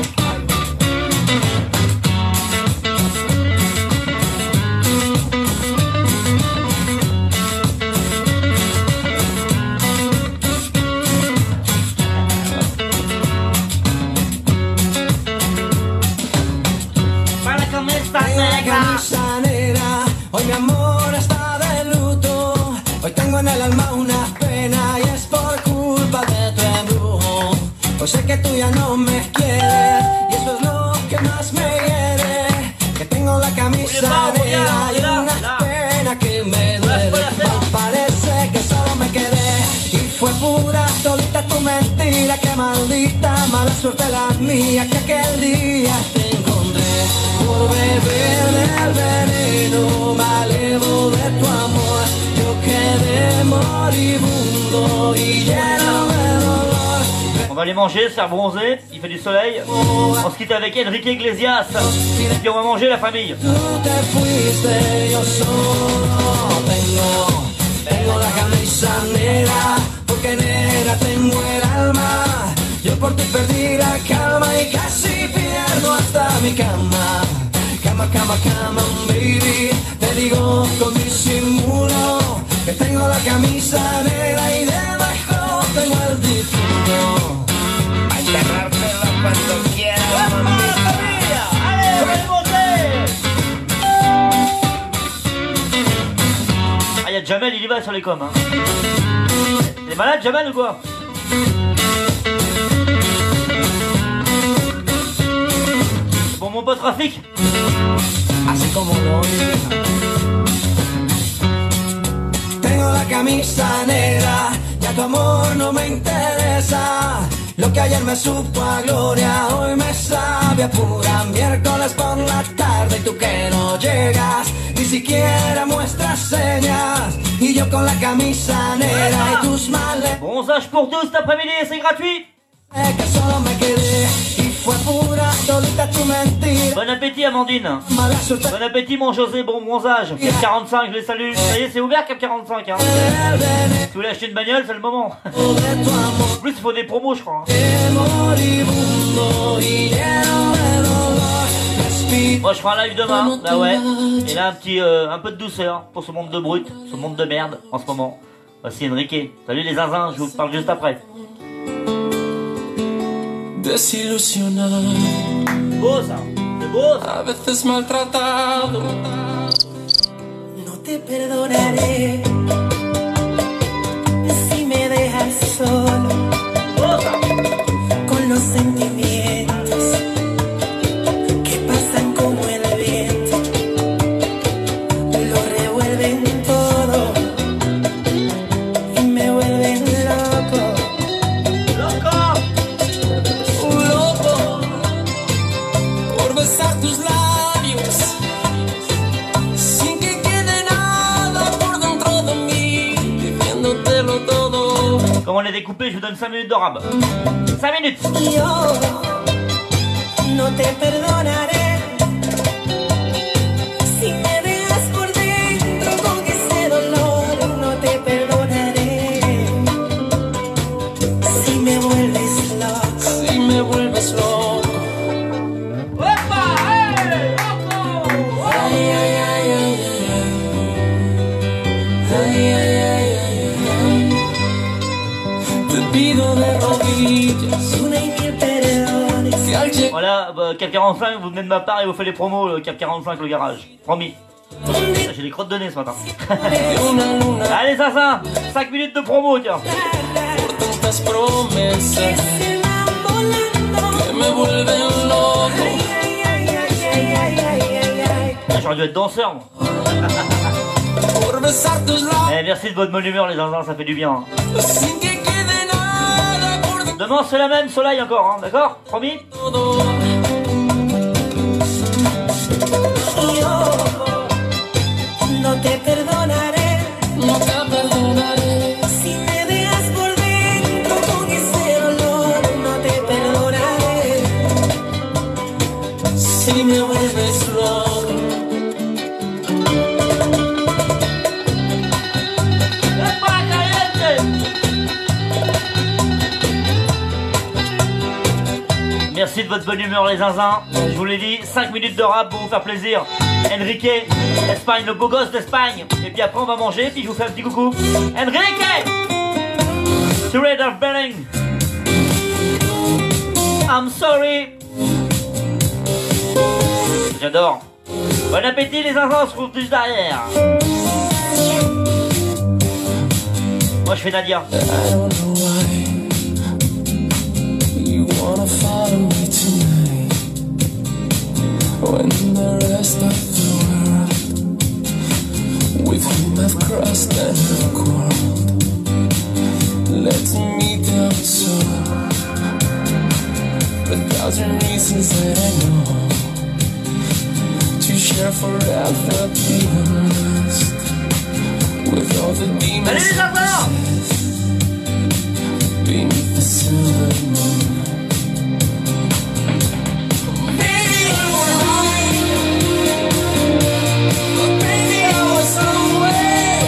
Para la camisa negra. Hoy mi amor está de luto. Hoy tengo en el alma una pena y es por culpa de tu embrujo. Hoy sé que tú ya no me quieres y eso es lo que más me hiere. Que tengo la camisa negra y una pena que me duele. Parece que solo me quedé y fue pura solita tu mentira, qué maldita mala suerte la mía, que aquel día te encontré por beber del veneno malevo de tu amor. Yo quedé moribundo y lleno de dolor. On va aller manger, se faire bronzer, il fait du soleil. On se quitte avec Enrique Iglesias. Et puis on va manger la famille. Tú te fuiste, yo solo tengo, tengo la camisa negra, porque negra tengo el alma. Yo por ti perdí la calma y casi pierdo hasta mi cama. Cama, cama, cama, baby. Te digo con disimulo que tengo la camisa negra y debajo tengo el difunto. A enterrártela cuando quieras, mamita. Ah, y'a Jamel, il y va sur les coms. Hein. T'es malade, Jamel, ou quoi? Bon, mon pote Rafik. Así como lo tengo la camisa negra, ya tu amor no me interesa. Lo que ayer me supo a gloria, hoy me sabe a pura. Miércoles por la tarde y tú que no llegas, ni siquiera muestras señas. Y yo con la camisa negra y tus males. Bronzage pour tous cet après-midi, c'est gratuit. Que solo me quedé y fue pura todita tu mentira. Bon appétit Amandine. Mala suerte. Bon appétit mon José, bon bronzage. Cap quarante-cinq, je les salue. Ça y est, c'est ouvert Cap quarante-cinq. Hein. Si vous voulez acheter une bagnole, c'est le moment. En plus, il faut des promos, je crois. Hein. Moi, je ferai un live demain. Bah ouais. Et là, un petit, euh, un peu de douceur pour ce monde de brut, ce monde de merde en ce moment. Voici Enrique. Salut les zinzins, je vous parle juste après. Desilusionado, beau ça, c'est beau ça. A veces maltratado. No te perdonaré si me dejas solo con los sentimientos que pasan como el viento, lo revuelven todo y me vuelven loco. Besar tus labios sin que quede nada por dentro de mí, diciéndotelo todo. Comme on est découpé, je vous donne cinq minutes de rab. cinq minutes. Yo no te perdonaré si me dejas por dentro con ese dolor. No te perdonaré si me vuelves loco. Si me vuelves loco. Voilà, bah, Cap quarante-cinq, vous venez de ma part et vous faites les promos, le Cap quarante-cinq, le garage. Promis. J'ai des crottes de nez ce matin. Allez, ça, ça, cinq minutes de promo, tiens. Ah, j'aurais dû être danseur, moi. Eh, merci de votre bonne humeur, les zinzins, ça fait du bien. Demain, c'est la même, soleil encore, hein, d'accord? Promis? No te perdonaré, no te perdonaré. Si me dejas por dentro con ese dolor, no te perdonaré. Si me vuelves loco. Merci de votre bonne humeur les zinzins. Je vous l'ai dit, cinq minutes de rap pour vous faire plaisir. Enrique, Espagne, le beau gosse d'Espagne. Et puis après on va manger, puis je vous fais un petit coucou. Enrique! Red of Belling. I'm sorry. J'adore. Bon appétit les zinzins, on se retrouve juste derrière. Moi je fais Nadia. Wanna follow me tonight when the rest of the world with whom I've crossed and quarreled, let's meet outside. reasons that I know to share forever, be honest with all the demons beneath the silver moon. Maybe I was right, but maybe I was away.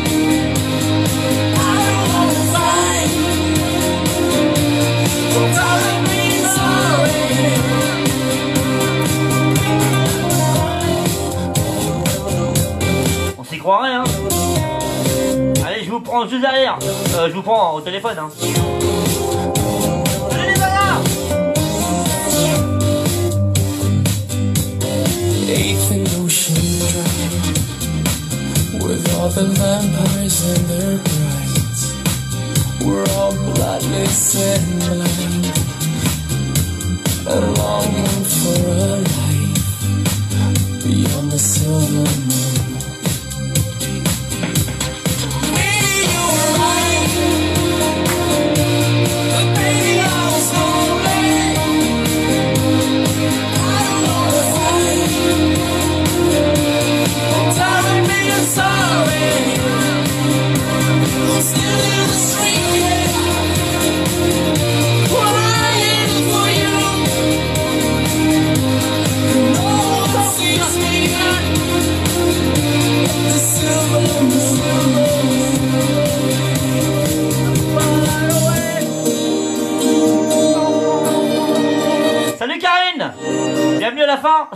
I don't wanna fight, but darling, be sorry. On s'y croirait, hein. Allez, je vous prends juste derrière. Euh, je vous prends au téléphone, hein. Allez, les gars! Eighth and Ocean Drive, with all the vampires and their brides, we're all bloodless and blind, and longing for a life beyond the silver moon. Maybe you were right, but baby I was lonely. I don't wanna fight, but darling, me I'm sorry. I'm still in the street, yeah, crying for you. No one sees me at the silver moon. Salut Karine! Bienvenue à la fin!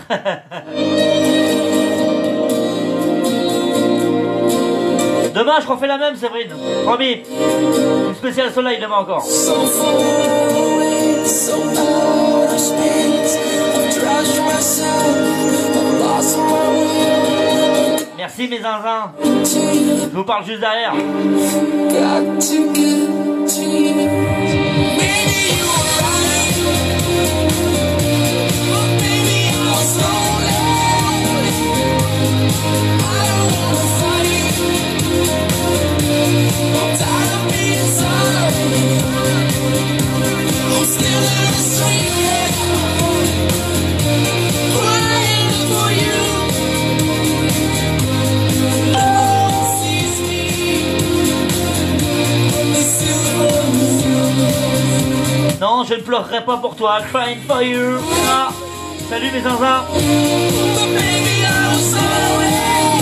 Demain, je refais la même, Séverine. Promis. Une spéciale soleil demain encore. So far away, so out of space, I've trashed myself, I've lost my way. Merci mes zinzins. Je vous parle juste derrière. Got to get to you. Maybe you were right, but maybe I was lonely. I don't wanna fight, but darling, be sorry. I'm still in the street, yeah, crying for you. No one sees me on the silver moon. Non, je ne pleurerai pas pour toi. Crying for you. Ah. Salut mes zinzins. But baby, I was sorry.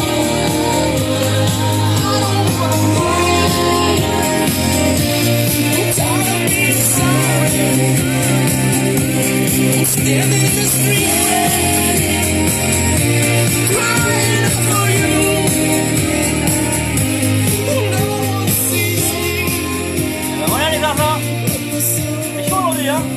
I don't wanna fight, darling, be sorry. I'm still in the street, crying for you. No one sees me. Ben voilà les zinzins. C'est chaud aujourd'hui, hein.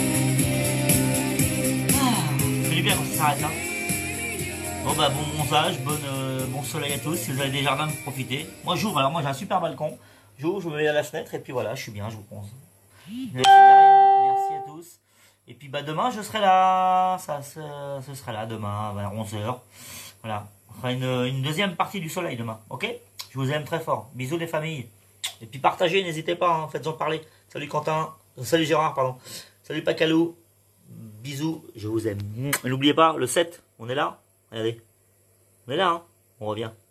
Ah, ça fait du bien quand ça s'arrête, hein. Bon bah bon bronzage, bonne, euh, bon soleil à tous. Si vous avez des jardins, profitez. Moi j'ouvre, alors moi j'ai un super balcon. J'ouvre, je me mets à la fenêtre et puis voilà, je suis bien, je vous bronze. Merci Karine, merci à tous. Et puis bah demain je serai là, ça ce, ce sera là demain vers onze heures. Voilà, on fera une, une deuxième partie du soleil demain, ok? Je vous aime très fort, bisous les familles. Et puis partagez, n'hésitez pas, hein, faites-en parler. Salut Quentin, euh, salut Gérard, pardon. Salut Pacalou, bisous, je vous aime. Et n'oubliez pas, le sept, on est là, regardez. On est là, hein, on revient.